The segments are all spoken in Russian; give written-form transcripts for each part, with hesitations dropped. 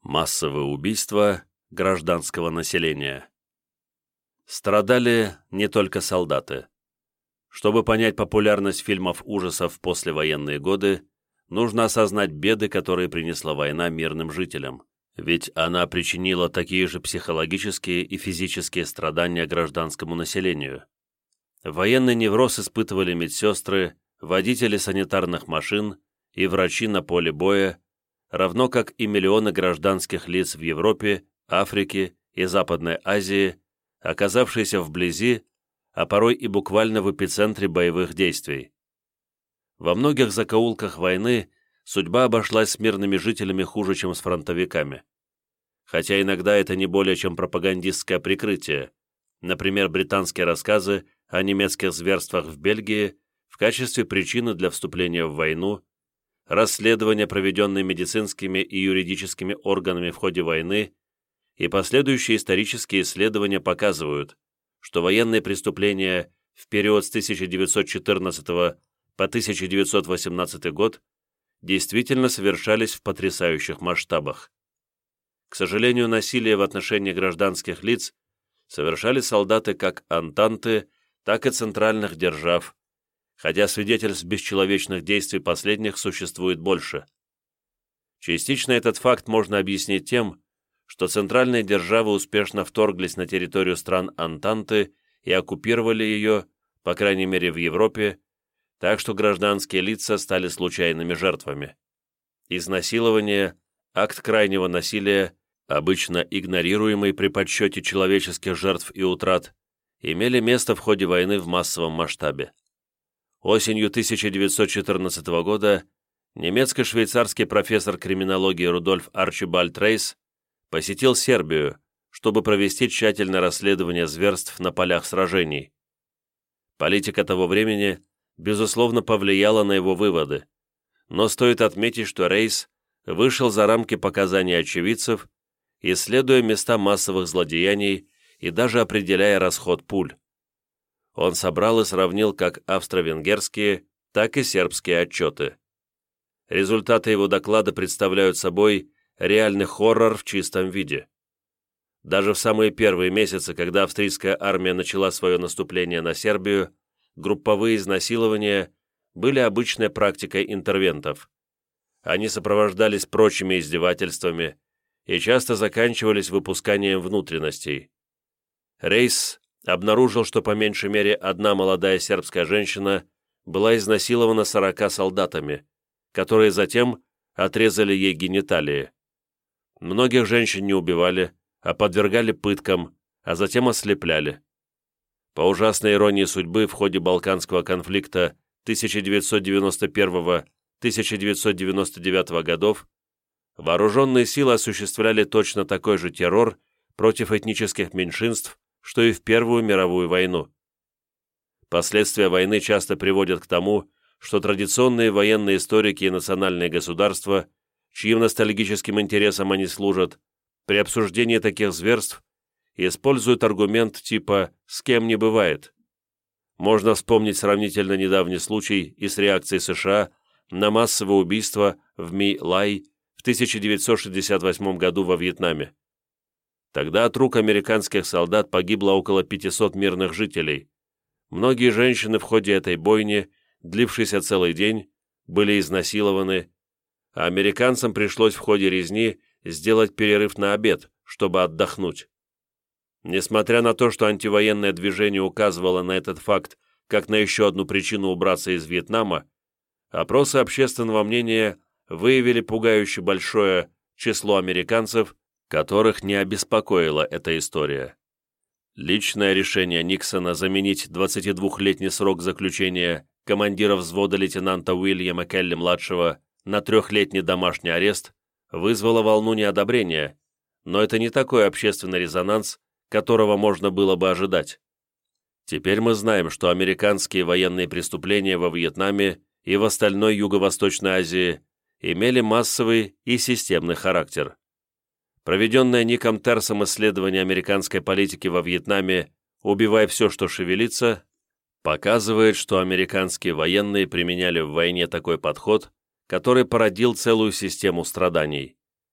Массовые убийства гражданского населения. Страдали не только солдаты. Чтобы понять популярность фильмов ужасов в послевоенные годы, нужно осознать беды, которые принесла война мирным жителям, ведь она причинила такие же психологические и физические страдания гражданскому населению. Военный невроз испытывали медсестры, водители санитарных машин и врачи на поле боя, равно как и миллионы гражданских лиц в Европе, Африке и Западной Азии, оказавшиеся вблизи, а порой и буквально в эпицентре боевых действий. Во многих закоулках войны судьба обошлась с мирными жителями хуже, чем с фронтовиками. Хотя иногда это не более чем пропагандистское прикрытие, например, британские рассказы о немецких зверствах в Бельгии в качестве причины для вступления в войну, расследования, проведенные медицинскими и юридическими органами в ходе войны, и последующие исторические исследования показывают, что военные преступления в период с 1914 по 1918 год действительно совершались в потрясающих масштабах. К сожалению, насилие в отношении гражданских лиц совершали солдаты как Антанты, так и центральных держав, хотя свидетельств бесчеловечных действий последних существует больше. Частично этот факт можно объяснить тем, что центральные державы успешно вторглись на территорию стран Антанты и оккупировали ее, по крайней мере в Европе, так что гражданские лица стали случайными жертвами. Изнасилование, акт крайнего насилия, обычно игнорируемый при подсчете человеческих жертв и утрат, имели место в ходе войны в массовом масштабе. Осенью 1914 года немецко-швейцарский профессор криминологии Рудольф Арчибальд Рейс посетил Сербию, чтобы провести тщательное расследование зверств на полях сражений. Политика того времени, безусловно, повлияла на его выводы, но стоит отметить, что Рейс вышел за рамки показаний очевидцев, исследуя места массовых злодеяний и даже определяя расход пуль. Он собрал и сравнил как австро-венгерские, так и сербские отчеты. Результаты его доклада представляют собой реальный хоррор в чистом виде. Даже в самые первые месяцы, когда австрийская армия начала свое наступление на Сербию, групповые изнасилования были обычной практикой интервентов. Они сопровождались прочими издевательствами и часто заканчивались выпусканием внутренностей. Рейс обнаружил, что по меньшей мере одна молодая сербская женщина была изнасилована 40 солдатами, которые затем отрезали ей гениталии. Многих женщин не убивали, а подвергали пыткам, а затем ослепляли. По ужасной иронии судьбы, в ходе Балканского конфликта 1991-1999 годов вооруженные силы осуществляли точно такой же террор против этнических меньшинств, что и в Первую мировую войну. Последствия войны часто приводят к тому, что традиционные военные историки и национальные государства, чьим ностальгическим интересам они служат, при обсуждении таких зверств используют аргумент типа «с кем не бывает». Можно вспомнить сравнительно недавний случай и с реакцией США на массовое убийство в My-Lai в 1968 году во Вьетнаме. Тогда от рук американских солдат погибло около 500 мирных жителей. Многие женщины в ходе этой бойни, длившейся целый день, были изнасилованы, а американцам пришлось в ходе резни сделать перерыв на обед, чтобы отдохнуть. Несмотря на то, что антивоенное движение указывало на этот факт как на еще одну причину убраться из Вьетнама, опросы общественного мнения выявили пугающе большое число американцев, которых не обеспокоила эта история. Личное решение Никсона заменить 22-летний срок заключения командира взвода лейтенанта Уильяма Келли-младшего на 3-летний домашний арест вызвало волну неодобрения, но это не такой общественный резонанс, которого можно было бы ожидать. Теперь мы знаем, что американские военные преступления во Вьетнаме и в остальной Юго-Восточной Азии имели массовый и системный характер. Проведенное Ником Терсом исследование американской политики во Вьетнаме «Убивай все, что шевелится» показывает, что американские военные применяли в войне такой подход, который породил целую систему страданий.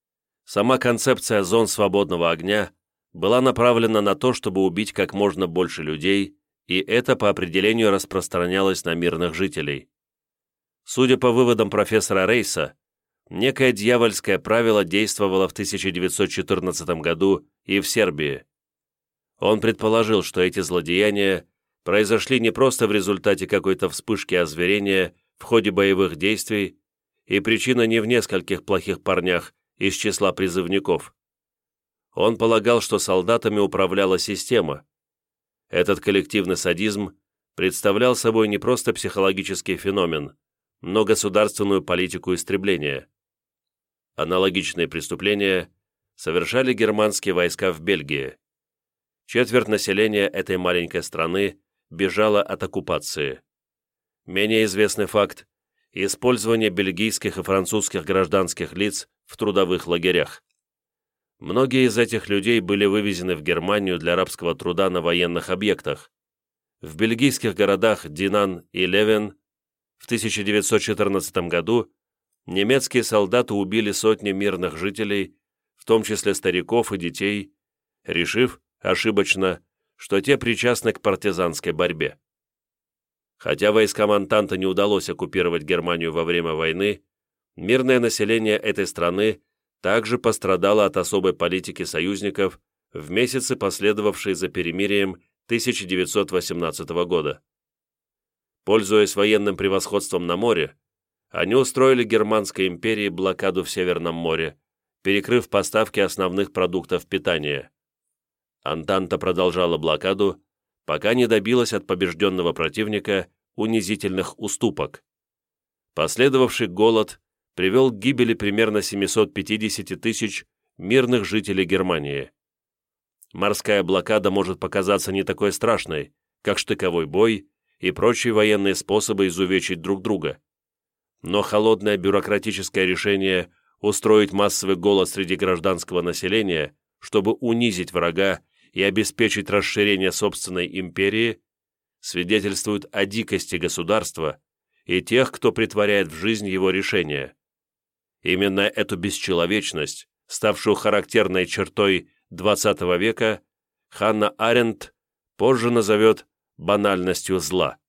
Сама концепция зон свободного огня была направлена на то, чтобы убить как можно больше людей, и это по определению распространялось на мирных жителей. Судя по выводам профессора Рейса, некое дьявольское правило действовало в 1914 году и в Сербии. Он предположил, что эти злодеяния произошли не просто в результате какой-то вспышки озверения в ходе боевых действий, и причина не в нескольких плохих парнях из числа призывников. Он полагал, что солдатами управляла система. Этот коллективный садизм представлял собой не просто психологический феномен, но государственную политику истребления. Аналогичные преступления совершали германские войска в Бельгии. Четверть населения этой маленькой страны бежала от оккупации. Менее известный факт – использование бельгийских и французских гражданских лиц в трудовых лагерях. Многие из этих людей были вывезены в Германию для рабского труда на военных объектах. В бельгийских городах Динан и Левен в 1914 году немецкие солдаты убили сотни мирных жителей, в том числе стариков и детей, решив, ошибочно, что те причастны к партизанской борьбе. Хотя войскам Антанты не удалось оккупировать Германию во время войны, мирное население этой страны также пострадало от особой политики союзников в месяцы, последовавшие за перемирием 1918 года. Пользуясь военным превосходством на море, они устроили Германской империи блокаду в Северном море, перекрыв поставки основных продуктов питания. Антанта продолжала блокаду, пока не добилась от побежденного противника унизительных уступок. Последовавший голод привел к гибели примерно 750 тысяч мирных жителей Германии. Морская блокада может показаться не такой страшной, как штыковой бой и прочие военные способы изувечить друг друга. Но холодное бюрократическое решение устроить массовый голод среди гражданского населения, чтобы унизить врага и обеспечить расширение собственной империи, свидетельствует о дикости государства и тех, кто претворяет в жизнь его решения. Именно эту бесчеловечность, ставшую характерной чертой XX века, Ханна Аренд позже назовет банальностью зла.